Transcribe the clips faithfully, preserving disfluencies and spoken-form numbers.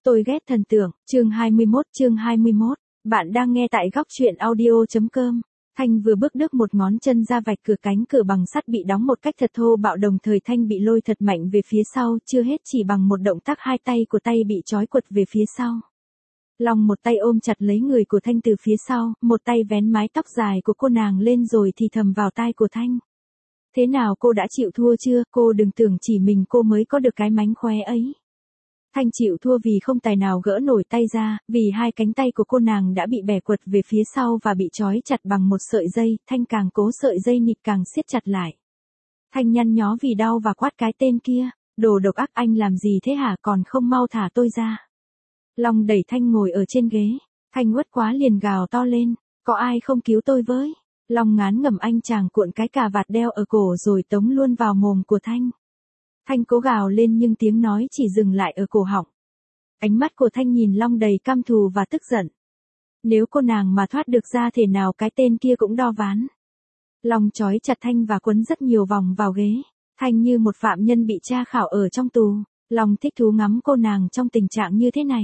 Tôi ghét thần tượng, chương hai mươi mốt, chương hai mươi mốt. Bạn đang nghe tại góc truyện audio.com. Thanh vừa bước đứt một ngón chân ra vạch cửa, cánh cửa bằng sắt bị đóng một cách thật thô bạo, đồng thời Thanh bị lôi thật mạnh về phía sau, chưa hết chỉ bằng một động tác hai tay của tay bị trói quật về phía sau. Long một tay ôm chặt lấy người của Thanh từ phía sau, một tay vén mái tóc dài của cô nàng lên rồi thì thầm vào tai của Thanh. Thế nào, cô đã chịu thua chưa? Cô đừng tưởng chỉ mình cô mới có được cái mánh khóe ấy. Thanh chịu thua vì không tài nào gỡ nổi tay ra, vì hai cánh tay của cô nàng đã bị bẻ quật về phía sau và bị trói chặt bằng một sợi dây. Thanh càng cố sợi dây nịt càng siết chặt lại. Thanh nhăn nhó vì đau và quát cái tên kia, đồ độc ác, anh làm gì thế hả, còn không mau thả tôi ra. Long đẩy Thanh ngồi ở trên ghế. Thanh uất quá liền gào to lên, có ai không cứu tôi với. Long ngán ngẩm anh chàng cuộn cái cà vạt đeo ở cổ rồi tống luôn vào mồm của Thanh. Thanh cố gào lên nhưng tiếng nói chỉ dừng lại ở cổ họng. Ánh mắt của Thanh nhìn Long đầy căm thù và tức giận. Nếu cô nàng mà thoát được ra thể nào cái tên kia cũng đo ván. Long trói chặt Thanh và quấn rất nhiều vòng vào ghế. Thanh như một phạm nhân bị tra khảo ở trong tù. Long thích thú ngắm cô nàng trong tình trạng như thế này.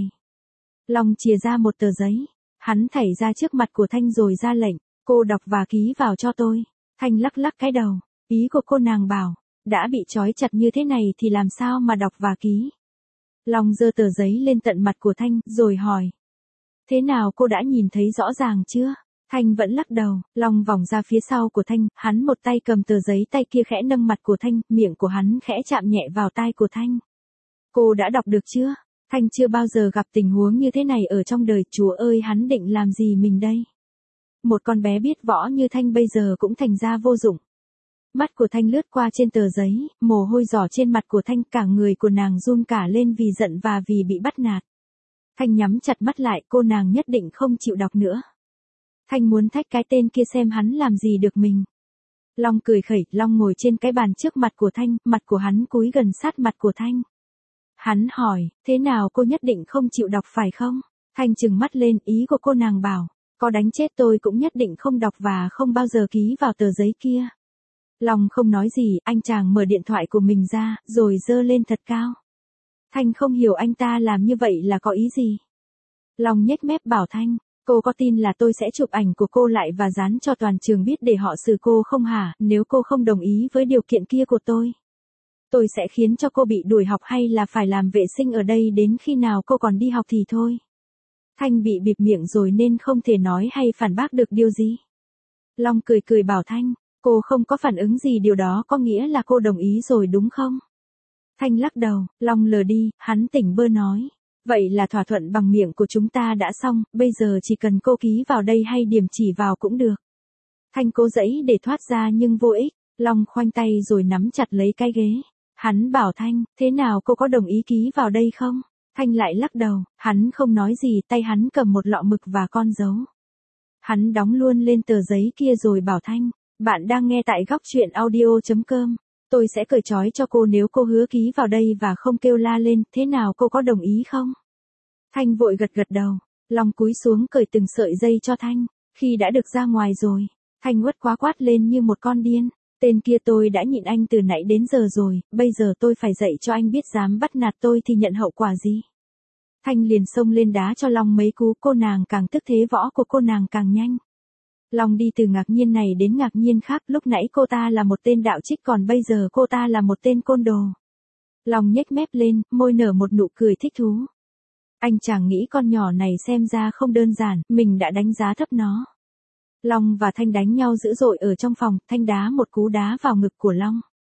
Long chìa ra một tờ giấy. Hắn thảy ra trước mặt của Thanh rồi ra lệnh, cô đọc và ký vào cho tôi. Thanh lắc lắc cái đầu, ý của cô nàng bảo, đã bị trói chặt như thế này thì làm sao mà đọc và ký. Long giơ tờ giấy lên tận mặt của Thanh, rồi hỏi. Thế nào, cô đã nhìn thấy rõ ràng chưa? Thanh vẫn lắc đầu. Long vòng ra phía sau của Thanh, hắn một tay cầm tờ giấy, tay kia khẽ nâng mặt của Thanh, miệng của hắn khẽ chạm nhẹ vào tai của Thanh. Cô đã đọc được chưa? Thanh chưa bao giờ gặp tình huống như thế này ở trong đời, chúa ơi hắn định làm gì mình đây? Một con bé biết võ như Thanh bây giờ cũng thành ra vô dụng. Mắt của Thanh lướt qua trên tờ giấy, mồ hôi rỏ trên mặt của Thanh, cả người của nàng run cả lên vì giận và vì bị bắt nạt. Thanh nhắm chặt mắt lại, cô nàng nhất định không chịu đọc nữa. Thanh muốn thách cái tên kia xem hắn làm gì được mình. Long cười khẩy, Long ngồi trên cái bàn trước mặt của Thanh, mặt của hắn cúi gần sát mặt của Thanh. Hắn hỏi, thế nào, cô nhất định không chịu đọc phải không? Thanh trừng mắt lên, ý của cô nàng bảo, có đánh chết tôi cũng nhất định không đọc và không bao giờ ký vào tờ giấy kia. Long không nói gì, anh chàng mở điện thoại của mình ra, rồi giơ lên thật cao. Thanh không hiểu anh ta làm như vậy là có ý gì. Long nhếch mép bảo Thanh, cô có tin là tôi sẽ chụp ảnh của cô lại và dán cho toàn trường biết để họ xử cô không hả, nếu cô không đồng ý với điều kiện kia của tôi? Tôi sẽ khiến cho cô bị đuổi học hay là phải làm vệ sinh ở đây đến khi nào cô còn đi học thì thôi. Thanh bị bịt miệng rồi nên không thể nói hay phản bác được điều gì. Long cười cười bảo Thanh, cô không có phản ứng gì, điều đó có nghĩa là cô đồng ý rồi đúng không? Thanh lắc đầu. Long lờ đi, hắn tỉnh bơ nói. Vậy là thỏa thuận bằng miệng của chúng ta đã xong, bây giờ chỉ cần cô ký vào đây hay điểm chỉ vào cũng được. Thanh cố giãy để thoát ra nhưng vô ích. Long khoanh tay rồi nắm chặt lấy cái ghế. Hắn bảo Thanh, thế nào, cô có đồng ý ký vào đây không? Thanh lại lắc đầu, hắn không nói gì, tay hắn cầm một lọ mực và con dấu. Hắn đóng luôn lên tờ giấy kia rồi bảo Thanh, bạn đang nghe tại góc truyện audio.com. Tôi sẽ cởi trói cho cô nếu cô hứa ký vào đây và không kêu la lên, thế nào, cô có đồng ý không? Thanh vội gật gật đầu. Long cúi xuống cởi từng sợi dây cho Thanh. Khi đã được ra ngoài rồi, Thanh uất quá quát lên như một con điên. Tên kia, tôi đã nhịn anh từ nãy đến giờ rồi, bây giờ tôi phải dạy cho anh biết dám bắt nạt tôi thì nhận hậu quả gì. Thanh liền xông lên đá cho Long mấy cú, cô nàng càng tức thế võ của cô nàng càng nhanh. Long đi từ ngạc nhiên này đến ngạc nhiên khác, lúc nãy cô ta là một tên đạo trích còn bây giờ cô ta là một tên côn đồ. Long nhếch mép lên, môi nở một nụ cười thích thú. Anh chàng nghĩ con nhỏ này xem ra không đơn giản, mình đã đánh giá thấp nó. Long và Thanh đánh nhau dữ dội ở trong phòng, Thanh đá một cú đá vào ngực của Long.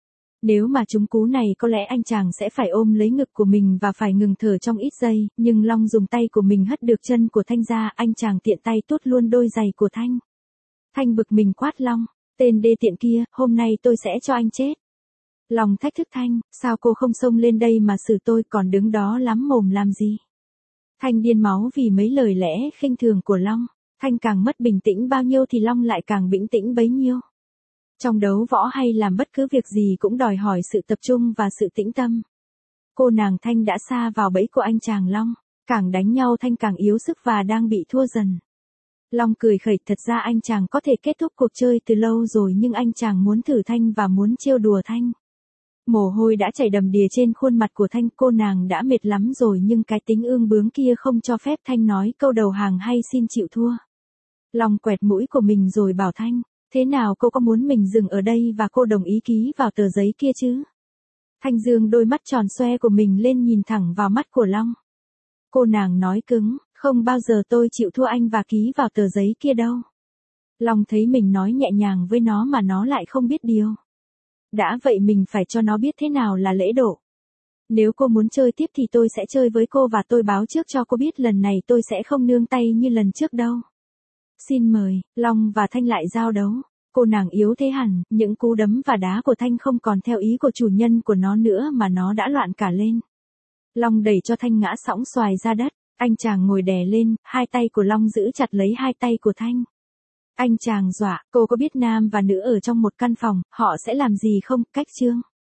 Nếu mà trúng cú này có lẽ anh chàng sẽ phải ôm lấy ngực của mình và phải ngừng thở trong ít giây, nhưng Long dùng tay của mình hất được chân của Thanh ra, anh chàng tiện tay tuốt luôn đôi giày của Thanh. Thanh bực mình quát Long, tên đê tiện kia, hôm nay tôi sẽ cho anh chết. Long thách thức Thanh, sao cô không xông lên đây mà xử tôi, còn đứng đó lắm mồm làm gì? Thanh điên máu vì mấy lời lẽ khinh thường của Long. Thanh càng mất bình tĩnh bao nhiêu thì Long lại càng bình tĩnh bấy nhiêu. Trong đấu võ hay làm bất cứ việc gì cũng đòi hỏi sự tập trung và sự tĩnh tâm. Cô nàng Thanh đã sa vào bẫy của anh chàng Long. Càng đánh nhau Thanh càng yếu sức và đang bị thua dần. Long cười khẩy, thật ra anh chàng có thể kết thúc cuộc chơi từ lâu rồi nhưng anh chàng muốn thử Thanh và muốn trêu đùa Thanh. Mồ hôi đã chảy đầm đìa trên khuôn mặt của Thanh, cô nàng đã mệt lắm rồi nhưng cái tính ương bướng kia không cho phép Thanh nói câu đầu hàng hay xin chịu thua. Long quẹt mũi của mình rồi bảo Thanh, thế nào cô có muốn mình dừng ở đây và cô đồng ý ký vào tờ giấy kia chứ? Thanh dương đôi mắt tròn xoe của mình lên nhìn thẳng vào mắt của Long. Cô nàng nói cứng, không bao giờ tôi chịu thua anh và ký vào tờ giấy kia đâu. Long thấy mình nói nhẹ nhàng với nó mà nó lại không biết điều. Đã vậy mình phải cho nó biết thế nào là lễ độ. Nếu cô muốn chơi tiếp thì tôi sẽ chơi với cô và tôi báo trước cho cô biết lần này tôi sẽ không nương tay như lần trước đâu. Xin mời, Long và Thanh lại giao đấu. Cô nàng yếu thế hẳn, những cú đấm và đá của Thanh không còn theo ý của chủ nhân của nó nữa mà nó đã loạn cả lên. Long đẩy cho Thanh ngã sõng xoài ra đất, anh chàng ngồi đè lên, hai tay của Long giữ chặt lấy hai tay của Thanh. Anh chàng dọa, cô có biết nam và nữ ở trong một căn phòng, họ sẽ làm gì không, cách chương.